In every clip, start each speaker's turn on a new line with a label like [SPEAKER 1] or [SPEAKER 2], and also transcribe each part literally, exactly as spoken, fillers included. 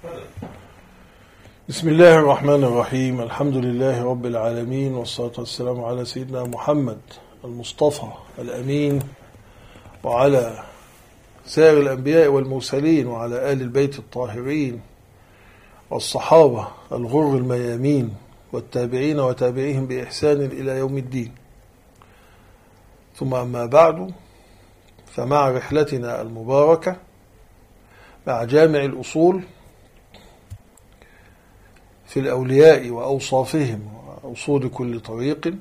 [SPEAKER 1] بسم الله الرحمن الرحيم. الحمد لله رب العالمين، والصلاة والسلام على سيدنا محمد المصطفى الأمين، وعلى سائر الأنبياء والمرسلين، وعلى آل البيت الطاهرين، والصحابة الغر الميامين، والتابعين وتابعيهم بإحسان إلى يوم الدين. ثم أما بعد، فمع رحلتنا المباركة مع جامع الأصول في الأولياء وأوصافهم وأصول كل طريق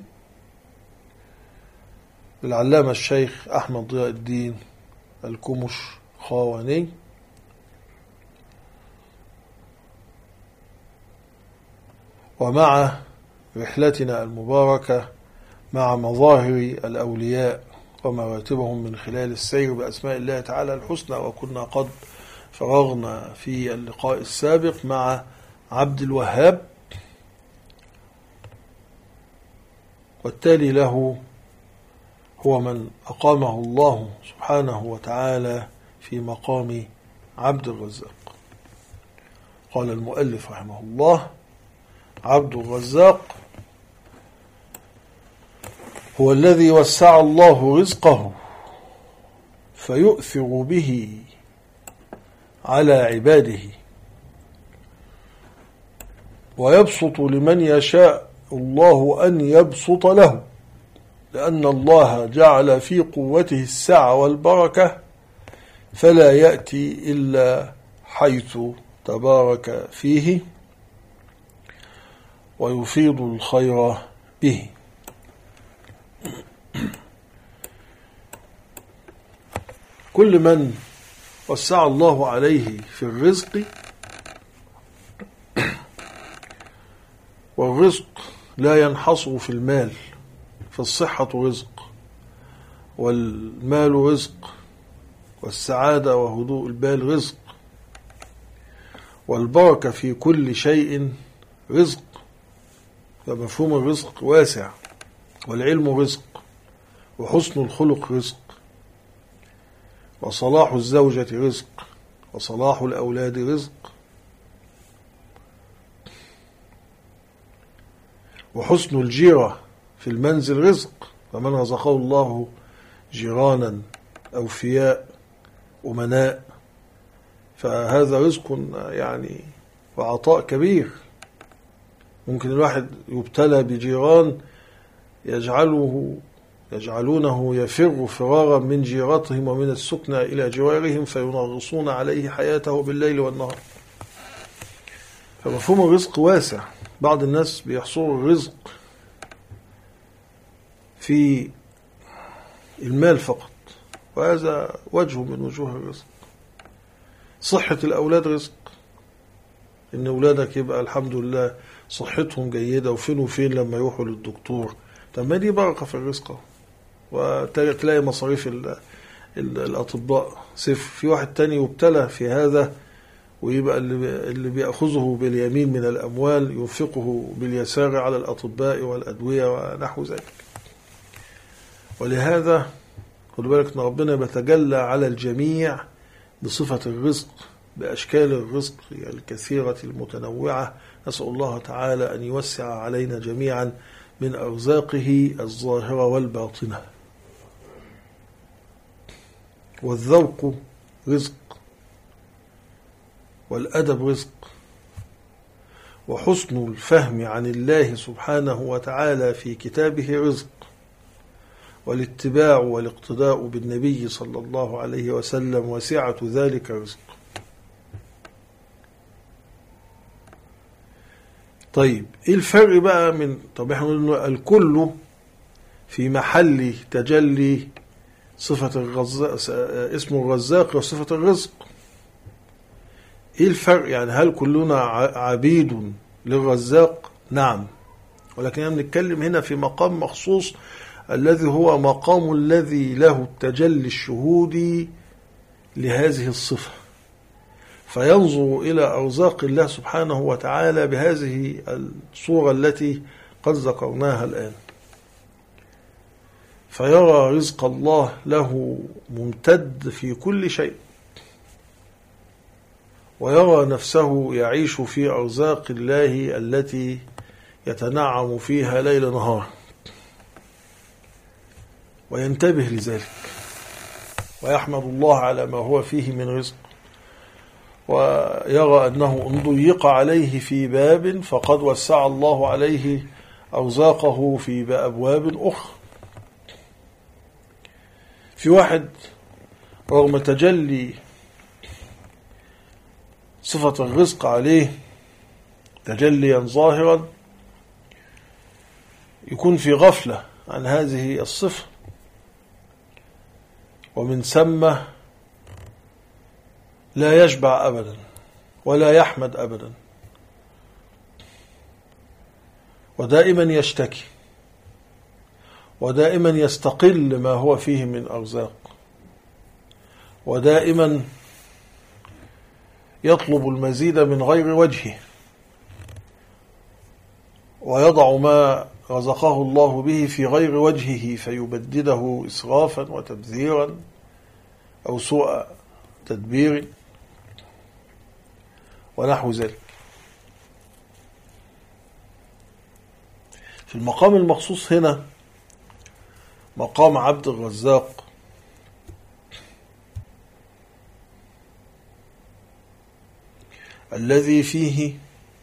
[SPEAKER 1] للعلامة الشيخ أحمد ضياء الدين الكمش خاواني، ومع رحلتنا المباركة مع مظاهر الأولياء ومراتبهم من خلال السير بأسماء الله تعالى الحسنى. وكنا قد فرغنا في اللقاء السابق مع عبد الوهاب، والتالي له هو من أقامه الله سبحانه وتعالى في مقام عبد الرزاق. قال المؤلف رحمه الله: عبد الرزاق هو الذي وسع الله رزقه فيؤثر به على عباده، ويبسط لمن يشاء الله أن يبسط له، لأن الله جعل في قوته السعة والبركة، فلا يأتي إلا حيث تبارك فيه ويفيض الخير به. كل من وسع الله عليه في الرزق، والرزق لا ينحصر في المال، فالصحة رزق، والمال رزق، والسعادة وهدوء البال رزق، والبركة في كل شيء رزق، فمفهوم الرزق واسع. والعلم رزق، وحسن الخلق رزق، وصلاح الزوجة رزق، وصلاح الأولاد رزق، وحسن الجيرة في المنزل رزق، فمن رزقه الله جيرانا أوفياء أمناء فهذا رزق يعني وعطاء كبير. ممكن الواحد يبتلى بجيران يجعله يجعلونه يفر فرارا من جيرتهم ومن السكنى إلى جوارهم، فينغصون عليه حياته بالليل والنهار. فمفهوم الرزق واسع. بعض الناس بيحصروا الرزق في المال فقط، وهذا وجه من وجوه الرزق. صحة الأولاد رزق، إن أولادك يبقى الحمد لله صحتهم جيدة، وفين وفين لما يروحوا للدكتور. طب ما دي بركة في الرزق، وتلاقي مصاريف الأطباء صفر. في واحد تاني يبتلى في هذا، ويبقى اللي بيأخذه باليمين من الأموال ينفقه باليسار على الأطباء والأدوية ونحو ذلك. ولهذا خد بالك أن ربنا بيتجلى على الجميع بصفة الرزق، بأشكال الرزق الكثيرة المتنوعة. نسأل الله تعالى أن يوسع علينا جميعا من أرزاقه الظاهرة والباطنة. والذوق رزق، والأدب رزق، وحسن الفهم عن الله سبحانه وتعالى في كتابه رزق، والاتباع والاقتداء بالنبي صلى الله عليه وسلم وسعة ذلك رزق. طيب ايه الفرق بقى من طب احنا قلنا الكل في محل تجلي صفة الرزاق، اسم الرزاق وصفة الرزق. ايه الفرق؟ يعني هل كلنا عبيد للرزاق؟ نعم، ولكننا بنتكلم هنا في مقام مخصوص، الذي هو مقام الذي له التجلي الشهودي لهذه الصفة، فينظر إلى أرزاق الله سبحانه وتعالى بهذه الصورة التي قد ذكرناها الآن، فيرى رزق الله له ممتد في كل شيء، ويرى نفسه يعيش في أرزاق الله التي يتنعم فيها ليل نهار، وينتبه لذلك ويحمد الله على ما هو فيه من رزق، ويرى أنه إن ضيق عليه في باب فقد وسع الله عليه أرزاقه في أبواب أخرى. في واحد رغم تجلي صفة الرزق عليه تجليا ظاهرا يكون في غفلة عن هذه الصفة، ومن ثم لا يشبع أبدا ولا يحمد أبدا، ودائما يشتكي ودائما يستقل ما هو فيه من أرزاق، ودائما يطلب المزيد من غير وجهه، ويضع ما رزقه الله به في غير وجهه فيبدده إسرافا وتبذيرا أو سوء تدبير ونحو ذلك. في المقام المخصوص هنا مقام عبد الرزاق، الذي فيه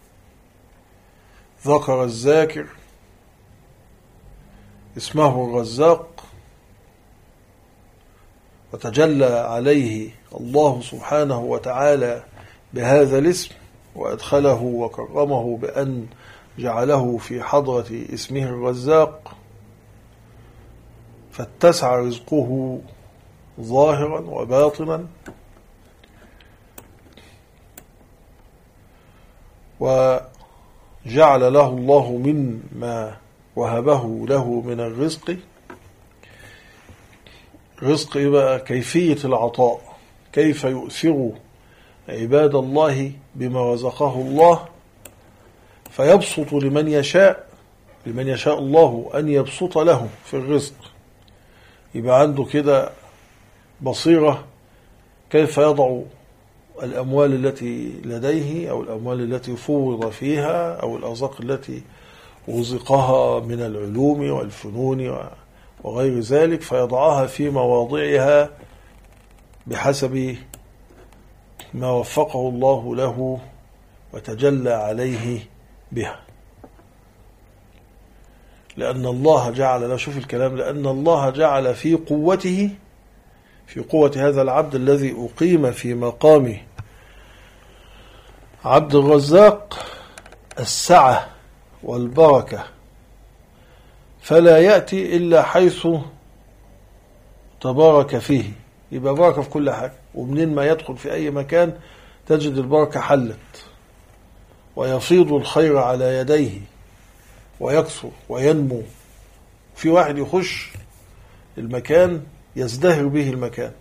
[SPEAKER 1] ذكر الذاكر اسمه الرزاق، وتجلى عليه الله سبحانه وتعالى بهذا الاسم، وأدخله وكرمه بأن جعله في حضرة اسمه الرزاق، فاتسع رزقه ظاهرا وباطنا، وجعل له الله مما وهبه له من الرزق رزق بقى كيفية العطاء، كيف يؤثر عباد الله بما رزقه الله، فيبسط لمن يشاء لمن يشاء الله أن يبسط له في الرزق، يبقى عنده كده بصيرة كيف يضع الأموال التي لديه أو الأموال التي فوض فيها أو الأرزاق التي رزقها من العلوم والفنون وغير ذلك، فيضعها في مواضعها بحسب ما وفقه الله له وتجلى عليه بها. لأن الله جعل له، شوف الكلام، لأن الله جعل في قوته في قوة هذا العبد الذي أقيم في مقام عبد الرزاق السعة والبركة، فلا يأتي إلا حيث تبارك فيه، يبقى بركة في كل حاجة، ومنين ما يدخل في أي مكان تجد البركة حلت، ويفيض الخير على يديه ويكثر وينمو. في واحد يخش المكان يزدهر به المكان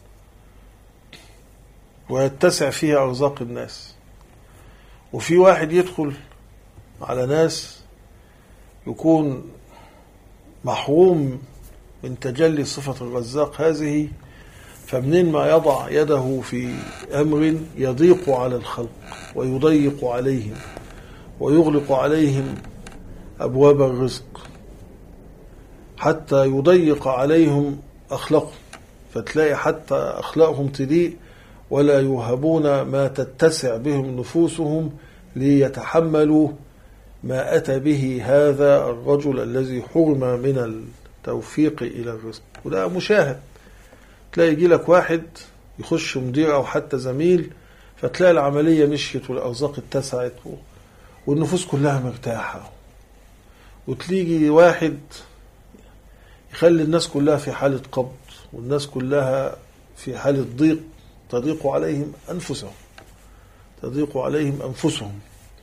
[SPEAKER 1] ويتسع فيه أرزاق الناس، وفي واحد يدخل على ناس يكون محروم من تجلي صفة الرزاق هذه، فمنين ما يضع يده في أمر يضيق على الخلق ويضيق عليهم ويغلق عليهم أبواب الرزق حتى يضيق عليهم أخلاقهم، فتلاقي حتى أخلاقهم تضيق ولا يوهبون ما تتسع بهم نفوسهم ليتحملوا ما أتى به هذا الرجل الذي حرم من التوفيق إلى الرزق. وده مشاهد، تلاقي يجي لك واحد يخش مدير أو حتى زميل، فتلاقي العملية مشيت والأرزاق اتسعت والنفوس كلها مرتاحة، وتلاقي واحد يخلي الناس كلها في حالة قبض والناس كلها في حالة ضيق، تضيق عليهم أنفسهم تضيق عليهم أنفسهم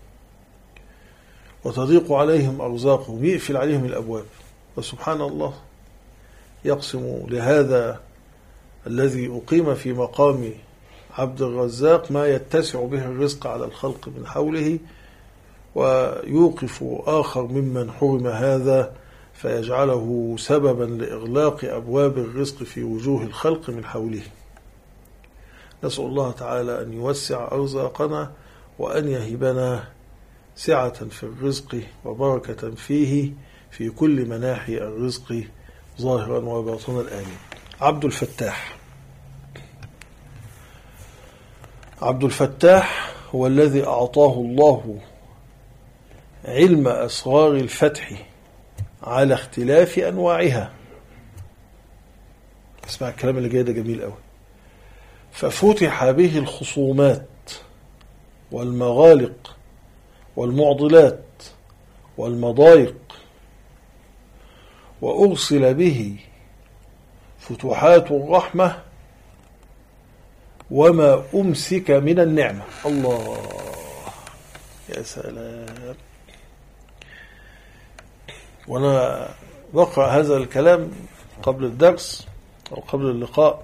[SPEAKER 1] وتضيق عليهم أرزاقهم، يقفل عليهم الأبواب. وسبحان الله يقسم لهذا الذي أقيم في مقام عبد الرزاق ما يتسع به الرزق على الخلق من حوله، ويوقف آخر ممن حرم هذا فيجعله سببا لإغلاق أبواب الرزق في وجوه الخلق من حوله. نسأل الله تعالى أن يوسع أرزاقنا وأن يهبنا سعة في الرزق وبركة فيه في كل مناحي الرزق ظاهرا وباطنا آمين. عبد الفتاح. عبد الفتاح هو الذي أعطاه الله علم أسرار الفتح على اختلاف أنواعها. اسمع الكلام اللي جاي ده جميل قوي. ففتح به الخصومات والمغالق والمعضلات والمضايق، وأرسل به فتوحات الرحمة وما أمسك من النعمة. الله يا سلام. وأنا بقرأ هذا الكلام قبل الدرس أو قبل اللقاء،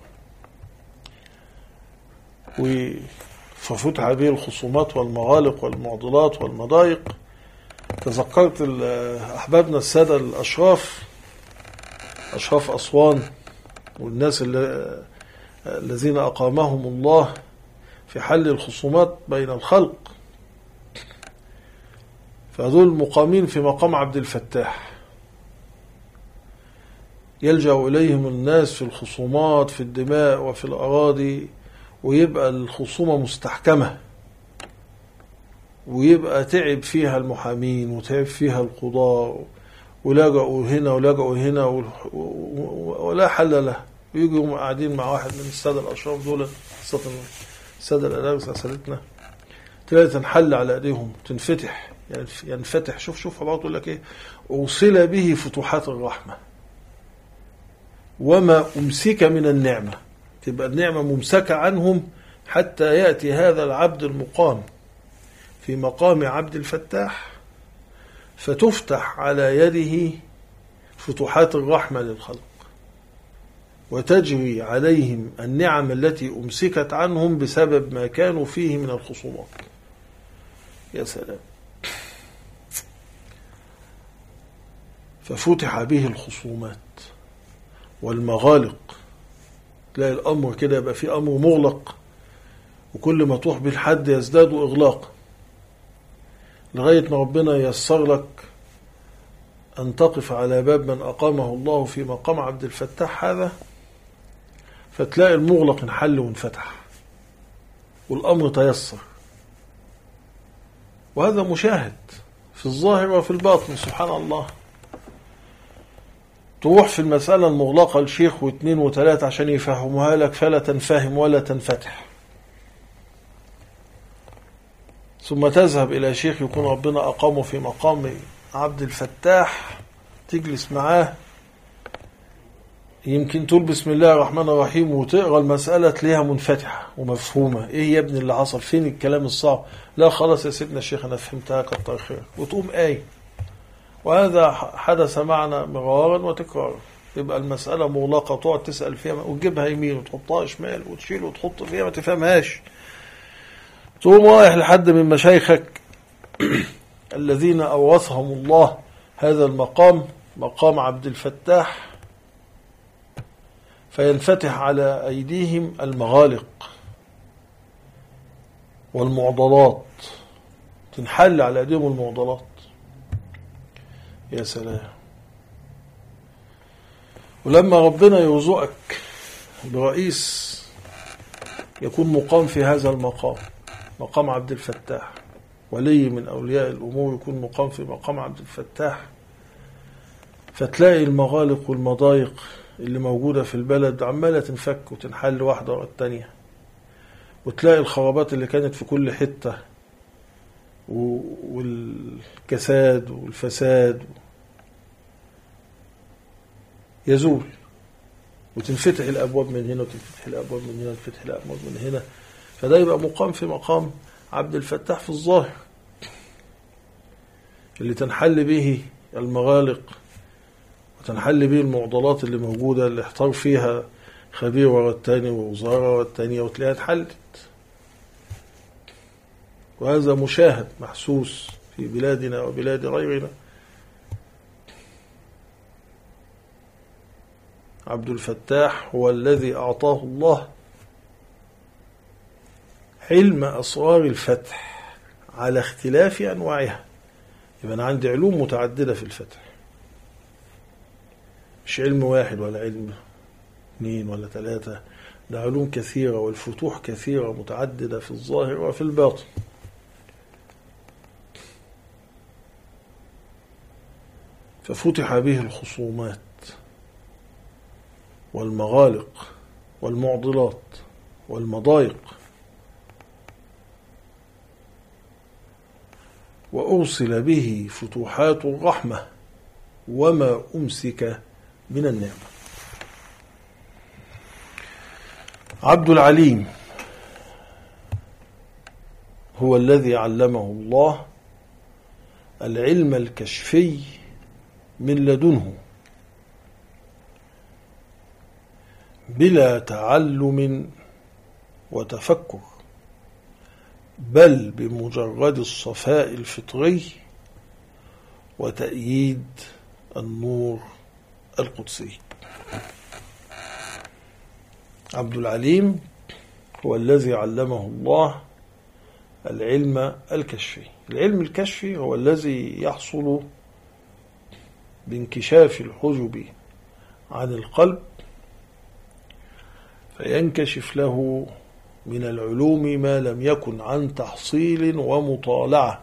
[SPEAKER 1] ففتح به الخصومات والمغالق والمعضلات والمضايق، تذكرت أحبابنا السادة الأشراف، أشراف أسوان والناس اللي الذين أقامهم الله في حل الخصومات بين الخلق، فهذول مقامين في مقام عبد الفتاح، يلجأ إليهم الناس في الخصومات في الدماء وفي الأراضي، ويبقى الخصومة مستحكمة، ويبقى تعب فيها المحامين وتعب فيها القضاء، ولجأوا هنا ولجأوا هنا ولا حل له، ويجوا قاعدين مع واحد من السادة الأشراف دول، خاصة السادة الأدارس أسالتنا، تلاقي تنحل على أيديهم تنفتح، يعني ينفتح. شوف شوف بعض يقول لك إيه، أوصل به فتوحات الرحمة وما أمسك من النعمة، تبقى النعمة ممسكة عنهم حتى يأتي هذا العبد المقام في مقام عبد الفتاح، فتفتح على يده فتوحات الرحمة للخلق، وتجري عليهم النعم التي أمسكت عنهم بسبب ما كانوا فيه من الخصومات. يا سلام. ففتح به الخصومات والمغالق، تلاقي الأمر كده يبقى في أمر مغلق، وكل ما تروح بالحد يزداد إغلاق، لغاية ما ربنا ييسر لك أن تقف على باب من أقامه الله في مقام عبد الفتاح هذا، فتلاقي المغلق انحل وانفتح والأمر تيسر. وهذا مشاهد في الظاهر وفي الباطن، سبحان الله. تروح في المسألة المغلقة لشيخ واثنين وثلاثة عشان يفهموها لك، فلا تنفهم ولا تنفتح، ثم تذهب إلى شيخ يكون ربنا أقامه في مقام عبد الفتاح، تجلس معاه، يمكن تقول بسم الله الرحمن الرحيم وتقرأ المسألة تلاقيها منفتحة ومفهومة. إيه يا ابني اللي حصل؟ فين الكلام الصعب؟ لا خلاص يا سيدنا الشيخ أنا فهمتها كتر خير، وتقوم آية. وهذا حدث معنا مرارا وتكرارا. يبقى المسألة مغلقة تقعد تسأل فيها وتجيبها يمين وتحطها شمال وتشيل وتحط فيها ما تفهمهاش، تقوم رايح لحد من مشايخك الذين أورثهم الله هذا المقام، مقام عبد الفتاح، فينفتح على أيديهم المغالق والمعضلات، تنحل على أيديهم المعضلات. يا سلام. ولما ربنا يرزقك برئيس يكون مقام في هذا المقام، مقام عبد الفتاح، ولي من أولياء الأمور يكون مقام في مقام عبد الفتاح، فتلاقي المغالق والمضايق اللي موجودة في البلد عمالة تنفك وتنحل واحدة ورا التانية، وتلاقي الخرابات اللي كانت في كل حتة والكساد والفساد يزول، وتنفتح الأبواب من هنا وتنفتح الأبواب من هنا وتنفتح الأبواب من هنا. فده يبقى مقام في مقام عبد الفتاح في الظاهر، اللي تنحل به المغالق وتنحل به المعضلات اللي موجودة، اللي احتار فيها خبير ورا التاني ووزارة ورا التانية، وتلاقيها اتحلت. وهذا مشاهد محسوس في بلادنا وبلاد غيرنا. عبد الفتاح هو الذي أعطاه الله علم أسرار الفتح على اختلاف أنواعها. يبقى أنا عندي علوم متعددة في الفتح، مش علم واحد ولا علم اثنين ولا ثلاثة، ده علوم كثيرة والفتوح كثيرة متعددة في الظاهر وفي الباطن. ففتح به الخصومات والمغالق والمعضلات والمضايق، وأرسل به فتوحات الرحمة وما أمسك من النعمة. عبد العليم هو الذي علمه الله العلم الكشفي من لدنه بلا تعلم وتفكر، بل بمجرد الصفاء الفطري وتأييد النور القدسي. عبد العليم هو الذي علمه الله العلم الكشفي. العلم الكشفي هو الذي يحصل بانكشاف الحجب عن القلب، فينكشف له من العلوم ما لم يكن عن تحصيل ومطالعة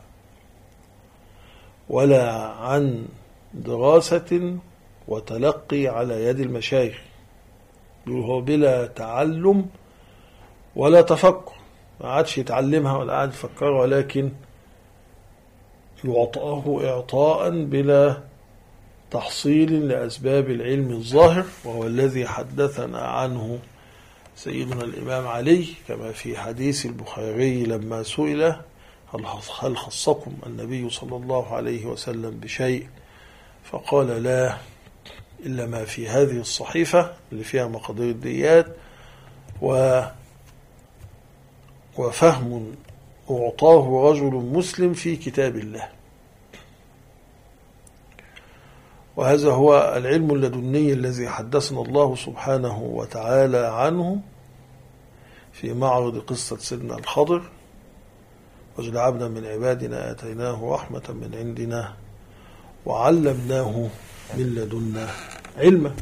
[SPEAKER 1] ولا عن دراسة وتلقي على يد المشايخ، هو بلا تعلم ولا تفكر، ما عادش يتعلمها ولا عاد يفكرها، ولكن يعطاه إعطاء بلا تحصيل لأسباب العلم الظاهر، وهو الذي حدثنا عنه سيدنا الإمام علي كما في حديث البخاري لما سئل هل خصكم النبي صلى الله عليه وسلم بشيء، فقال لا إلا ما في هذه الصحيفة اللي فيها مقادير الديات و وفهم أعطاه رجل مسلم في كتاب الله. وهذا هو العلم اللدني الذي حدثنا الله سبحانه وتعالى عنه في معرض قصة سيدنا الخضر: وجد عبدا من عبادنا آتيناه رحمة من عندنا وعلمناه من لدنا علما.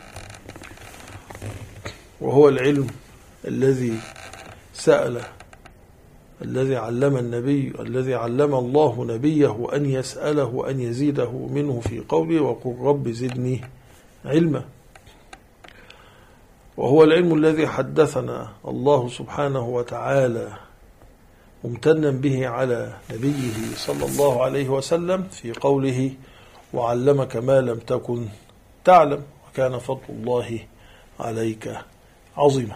[SPEAKER 1] وهو العلم الذي سأل الذي علم النبي الذي علم الله نبيه أن يسأله أن يزيده منه في قوله وقل رب زدني علما. وهو العلم الذي حدثنا الله سبحانه وتعالى ممتنا به على نبيه صلى الله عليه وسلم في قوله وعلمك ما لم تكن تعلم وكان فضل الله عليك عظيما.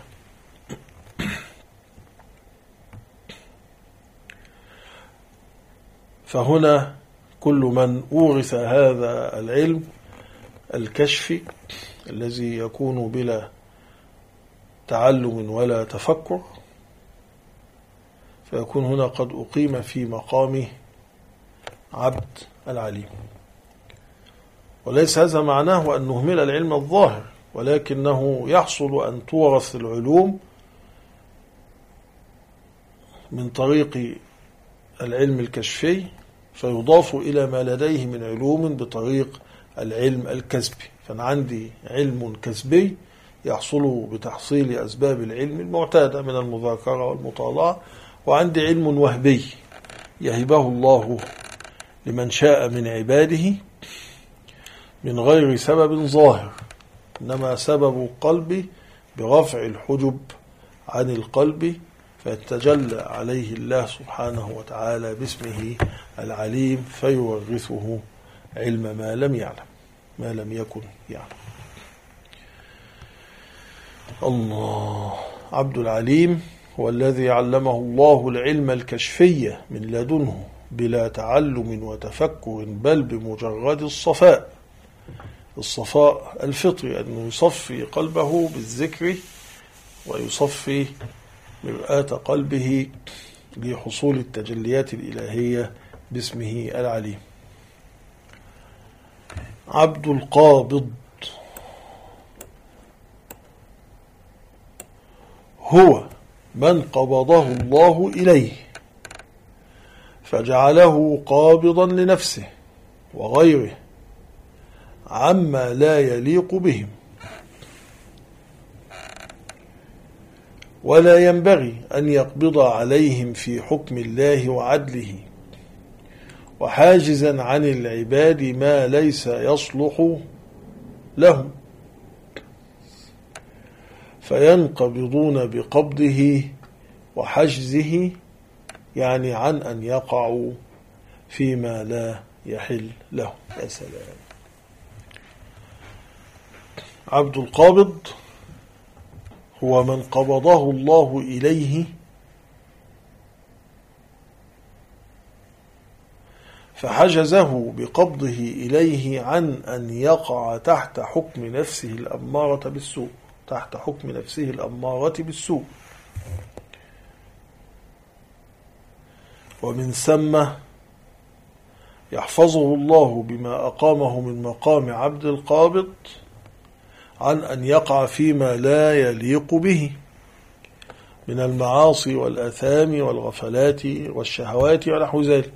[SPEAKER 1] فهنا كل من أورث هذا العلم الكشفي الذي يكون بلا تعلم ولا تفكر، فيكون هنا قد أقيم في مقام عبد العليم. وليس هذا معناه أن نهمل العلم الظاهر، ولكنه يحصل أن تورث العلوم من طريق العلم الكشفي فيضاف إلى ما لديه من علوم بطريق العلم الكسبي. فأنا عندي علم كسبي يحصل بتحصيل أسباب العلم المعتادة من المذاكرة والمطالعة، وعندي علم وهبي يهبه الله لمن شاء من عباده من غير سبب ظاهر، إنما سبب القلب برفع الحجب عن القلب، فيتجلى عليه الله سبحانه وتعالى باسمه العليم فيورثه علم ما لم يعلم ما لم يكن يعلم. الله. عبد العليم هو الذي علمه الله العلم الكشفي من لدنه بلا تعلم وتفكر، بل بمجرد الصفاء الصفاء الفطري، أنه يصفي قلبه بالذكر ويصفي مرآة قلبه لحصول التجليات الإلهية باسمه العليم. عبد القابض هو من قبضه الله إليه فجعله قابضا لنفسه وغيره عما لا يليق بهم، ولا ينبغي أن يقبض عليهم في حكم الله وعدله، وحاجزا عن العباد ما ليس يصلح لهم، فينقبضون بقبضه وحجزه، يعني عن أن يقعوا فيما لا يحل لهم. يا سلام. عبد القابض هو من قبضه الله إليه فحجزه بقبضه إليه عن أن يقع تحت حكم نفسه الأمارة بالسوء تحت حكم نفسه الأمارة بالسوء. ومن ثم يحفظه الله بما أقامه من مقام عبد القابض عن أن يقع فيما لا يليق به من المعاصي والآثام والغفلات والشهوات ونحو ذلك.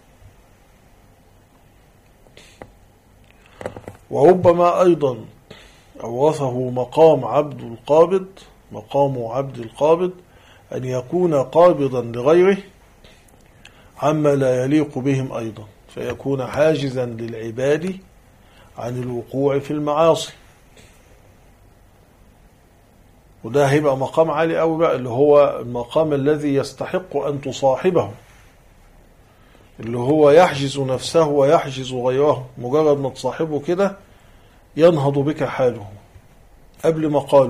[SPEAKER 1] وربما أيضا أورثه مقام عبد القابض مقام عبد القابض أن يكون قابضا لغيره عما لا يليق بهم أيضا، فيكون حاجزا للعباد عن الوقوع في المعاصي. وده هيبقى مقام عالي أوي بقى، اللي هو المقام الذي يستحق أن تصاحبه، اللي هو يحجز نفسه ويحجز غيره. مجرد ما تصاحبه كده ينهض بك حاله قبل ما قاله،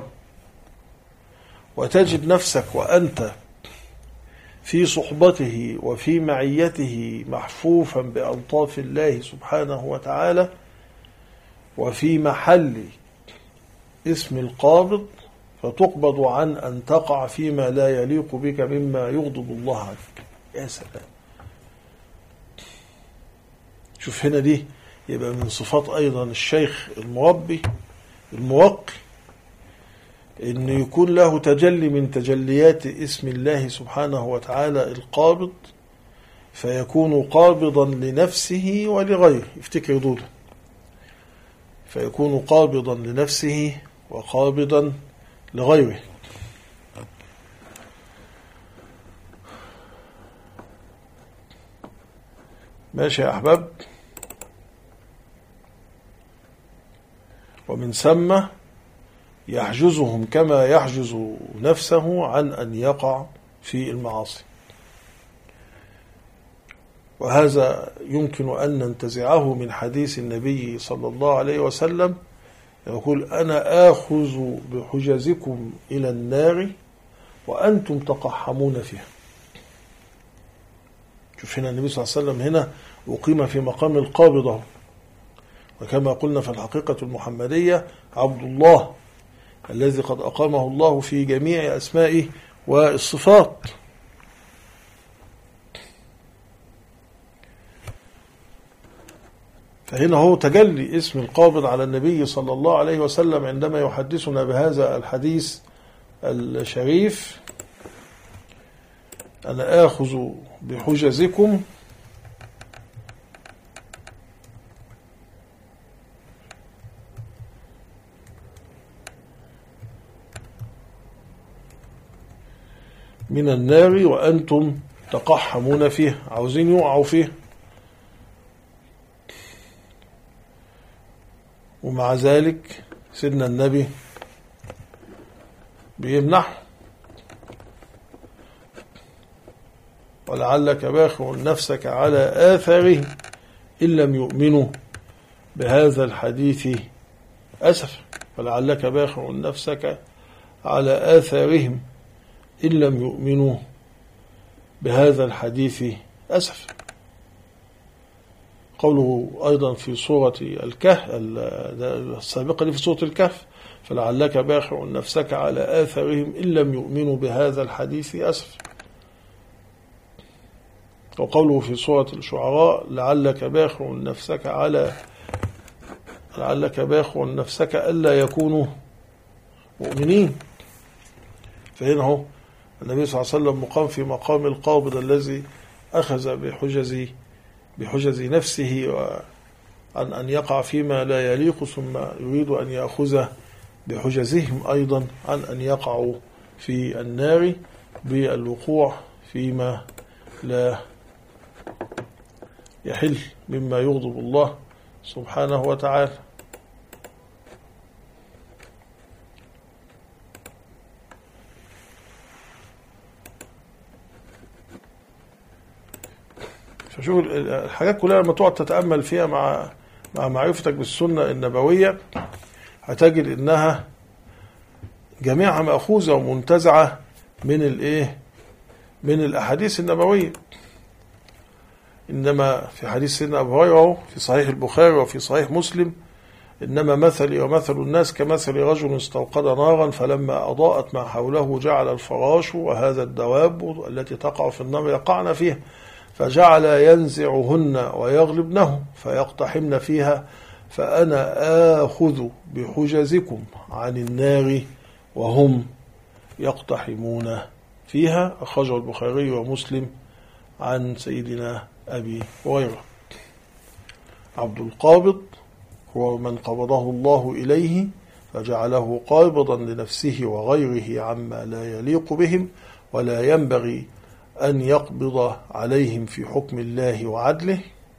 [SPEAKER 1] وتجد نفسك وأنت في صحبته وفي معيته محفوفا بألطاف الله سبحانه وتعالى، وفي محل اسم القابض، فتقبض عن أن تقع فيما لا يليق بك مما يغضب الله عنك. يا سلام. شوف هنا دي يبقى من صفات أيضا الشيخ المربي الموقي إن يكون له تجلي من تجليات اسم الله سبحانه وتعالى القابض، فيكون قابضا لنفسه ولغيره. افتكر دول، فيكون قابضا لنفسه وقابضا لغيره. ماشي يا أحباب. ومن ثم يحجزهم كما يحجز نفسه عن أن يقع في المعاصي. وهذا يمكن أن ننتزعه من حديث النبي صلى الله عليه وسلم، يقول: أنا آخذ بحجزكم إلى النار وأنتم تقحمون فيها. شوف هنا النبي صلى الله عليه وسلم هنا أقيم في مقام القابضة، وكما قلنا في الحقيقة المحمدية عبد الله الذي قد أقامه الله في جميع أسمائه والصفات. فهنا هو تجلي اسم القابض على النبي صلى الله عليه وسلم عندما يحدثنا بهذا الحديث الشريف: أنا آخذ بحجزكم من النار وأنتم تقحمون فيه، عاوزين يقعوا فيه، ومع ذلك سيدنا النبي بيمنح: ولعلك باخع نفسك على آثارهم إن لم يؤمنوا بهذا الحديث أسف. ولعلك باخع نفسك على آثارهم إن لم يؤمنوا بهذا الحديث أسف. قوله أيضا في سورة الكهف السابقة في سورة الكهف: فلعلك باخع نفسك على آثارهم إن لم يؤمنوا بهذا الحديث أسف. وقوله في سورة الشعراء: لعلك باخع نفسك على لعلك باخع نفسك ألا يكونوا مؤمنين. فهنا هو النبي صلى الله عليه وسلم مقام في مقام القابض الذي أخذ بحجز بحجز نفسه عن أن يقع فيما لا يليق، ثم يريد أن يأخذ بحجزهم أيضا عن أن يقعوا في النار بالوقوع فيما لا يحل مما يغضب الله سبحانه وتعالى. فشوف الحاجات كلها لما تقعد تتأمل فيها مع مع معرفتك بالسنة النبوية هتجد إنها جميعها مأخوذة ومنتزعة من الإيه؟ من الأحاديث النبوية. إنما في حديث سيدنا أبو هريرة في صحيح البخاري وفي صحيح مسلم: إنما مثلي ومثل الناس كمثل رجل استوقد نارا فلما أضاءت ما حوله جعل الفراش وهذا الدواب التي تقع في النار يقعن فيها، فجعل ينزعهن ويغلبنه فيقتحمن فيها، فأنا آخذ بحجزكم عن النار وهم يقتحمون فيها. أخرجه البخاري ومسلم عن سيدنا أبي هريرة. عبد القابض هو من قبضه الله إليه فجعله قابضا لنفسه وغيره عما لا يليق بهم، ولا ينبغي أن يقبض عليهم في حكم الله وعدله،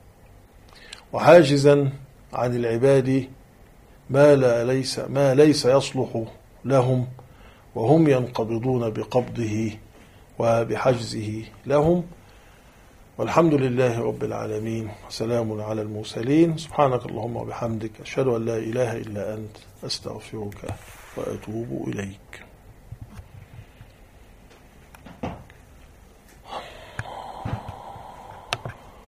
[SPEAKER 1] وحاجزا عن العباد ما لا ليس ما ليس يصلح لهم، وهم ينقبضون بقبضه وبحجزه لهم. والحمد لله رب العالمين، وسلام على المرسلين. سبحانك اللهم وبحمدك، أشهد أن لا إله إلا أنت، أستغفرك وأتوب إليك.